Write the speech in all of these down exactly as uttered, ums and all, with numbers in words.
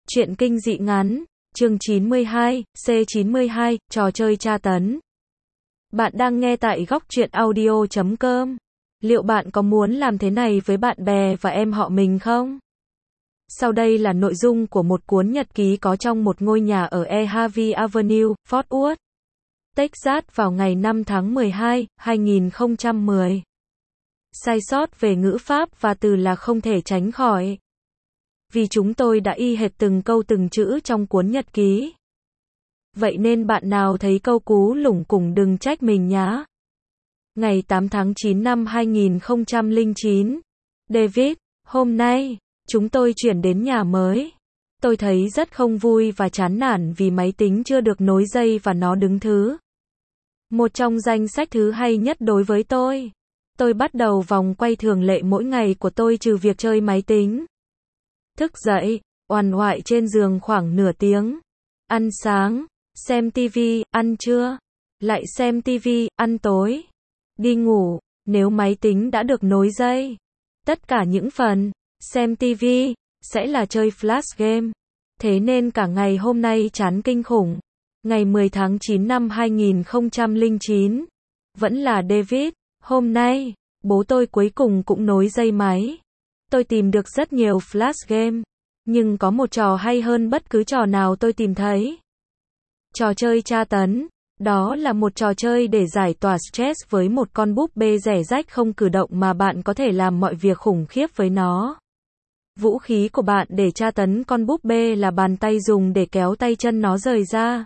Truyện kinh dị ngắn, chương chín mươi hai, C chín mươi hai, trò chơi tra tấn. Bạn đang nghe tại góc truyện audio chấm com. Liệu bạn có muốn làm thế này với bạn bè và em họ mình không? Sau đây là nội dung của một cuốn nhật ký có trong một ngôi nhà ở E Harvey Avenue, Fort Worth, Texas vào ngày năm tháng mười hai, hai nghìn không trăm mười. Sai sót về ngữ pháp và từ là không thể tránh khỏi, vì chúng tôi đã y hệt từng câu từng chữ trong cuốn nhật ký. Vậy nên bạn nào thấy câu cú lủng củng đừng trách mình nhá. Ngày tám tháng chín năm hai nghìn không trăm lẻ chín. David, hôm nay, chúng tôi chuyển đến nhà mới. Tôi thấy rất không vui và chán nản vì máy tính chưa được nối dây và nó đứng thứ một trong danh sách thứ hay nhất đối với tôi. Tôi bắt đầu vòng quay thường lệ mỗi ngày của tôi trừ việc chơi máy tính. Thức dậy, uằn uại trên giường khoảng nửa tiếng. Ăn sáng, xem tivi, ăn trưa, lại xem tivi, ăn tối. Đi ngủ, nếu máy tính đã được nối dây. Tất cả những phần, xem tivi, sẽ là chơi flash game. Thế nên cả ngày hôm nay chán kinh khủng. Ngày mười tháng chín năm hai nghìn không trăm lẻ chín. Vẫn là David, hôm nay, bố tôi cuối cùng cũng nối dây máy. Tôi tìm được rất nhiều flash game, nhưng có một trò hay hơn bất cứ trò nào tôi tìm thấy. Trò chơi tra tấn, đó là một trò chơi để giải tỏa stress với một con búp bê rẻ rách không cử động mà bạn có thể làm mọi việc khủng khiếp với nó. Vũ khí của bạn để tra tấn con búp bê là bàn tay dùng để kéo tay chân nó rời ra.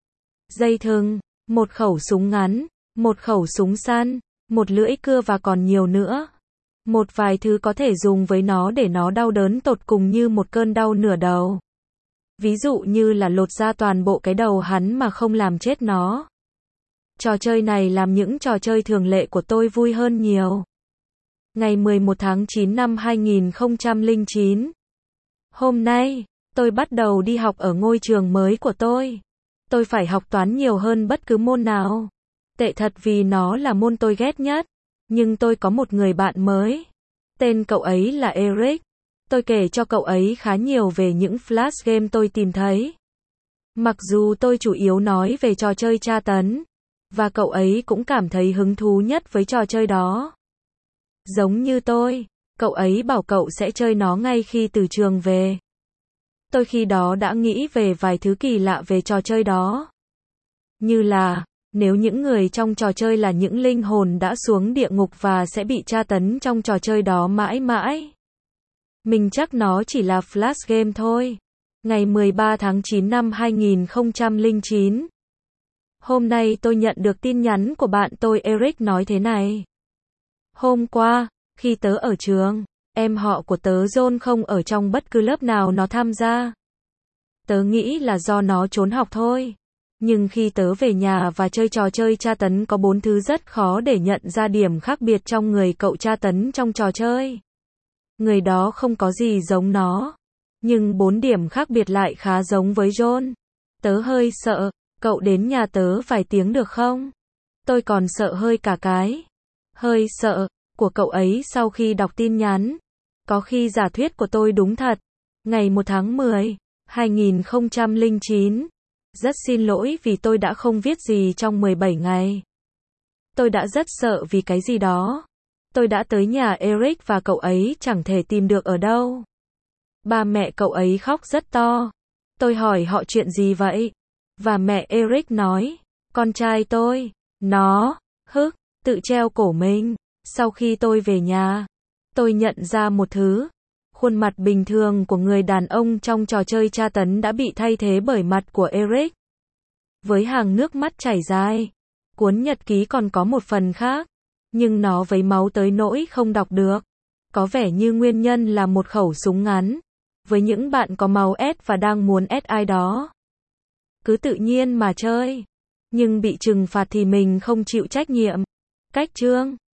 Dây thừng, một khẩu súng ngắn, một khẩu súng săn, một lưỡi cưa và còn nhiều nữa. Một vài thứ có thể dùng với nó để nó đau đớn tột cùng như một cơn đau nửa đầu. Ví dụ như là lột ra toàn bộ cái đầu hắn mà không làm chết nó. Trò chơi này làm những trò chơi thường lệ của tôi vui hơn nhiều. Ngày mười một tháng chín năm hai nghìn không trăm lẻ chín. Hôm nay, tôi bắt đầu đi học ở ngôi trường mới của tôi. Tôi phải học toán nhiều hơn bất cứ môn nào. Tệ thật vì nó là môn tôi ghét nhất. Nhưng tôi có một người bạn mới. Tên cậu ấy là Eric. Tôi kể cho cậu ấy khá nhiều về những flash game tôi tìm thấy. Mặc dù tôi chủ yếu nói về trò chơi tra tấn. Và cậu ấy cũng cảm thấy hứng thú nhất với trò chơi đó. Giống như tôi, cậu ấy bảo cậu sẽ chơi nó ngay khi từ trường về. Tôi khi đó đã nghĩ về vài thứ kỳ lạ về trò chơi đó. Như là, nếu những người trong trò chơi là những linh hồn đã xuống địa ngục và sẽ bị tra tấn trong trò chơi đó mãi mãi. Mình chắc nó chỉ là flash game thôi. Ngày mười ba tháng chín năm hai nghìn không trăm lẻ chín. Hôm nay tôi nhận được tin nhắn của bạn tôi Eric nói thế này. Hôm qua, khi tớ ở trường, em họ của tớ John không ở trong bất cứ lớp nào nó tham gia. Tớ nghĩ là do nó trốn học thôi. Nhưng khi tớ về nhà và chơi trò chơi tra tấn có bốn thứ rất khó để nhận ra điểm khác biệt trong người cậu tra tấn trong trò chơi. Người đó không có gì giống nó. Nhưng bốn điểm khác biệt lại khá giống với John. Tớ hơi sợ, cậu đến nhà tớ vài tiếng được không? Tôi còn sợ hơi cả cái. Hơi sợ, của cậu ấy sau khi đọc tin nhắn. Có khi giả thuyết của tôi đúng thật. Ngày một tháng mười, hai nghìn không trăm lẻ chín. Rất xin lỗi vì tôi đã không viết gì trong mười bảy ngày. Tôi đã rất sợ vì cái gì đó. Tôi đã tới nhà Eric và cậu ấy chẳng thể tìm được ở đâu. Ba mẹ cậu ấy khóc rất to. Tôi hỏi họ chuyện gì vậy? Và mẹ Eric nói, con trai tôi, nó, hức, tự treo cổ mình. Sau khi tôi về nhà, tôi nhận ra một thứ. Khuôn mặt bình thường của người đàn ông trong trò chơi tra tấn đã bị thay thế bởi mặt của Eric. Với hàng nước mắt chảy dài. Cuốn nhật ký còn có một phần khác. Nhưng nó vấy máu tới nỗi không đọc được. Có vẻ như nguyên nhân là một khẩu súng ngắn. Với những bạn có máu ép và đang muốn ép ai đó. Cứ tự nhiên mà chơi. Nhưng bị trừng phạt thì mình không chịu trách nhiệm. Cách chương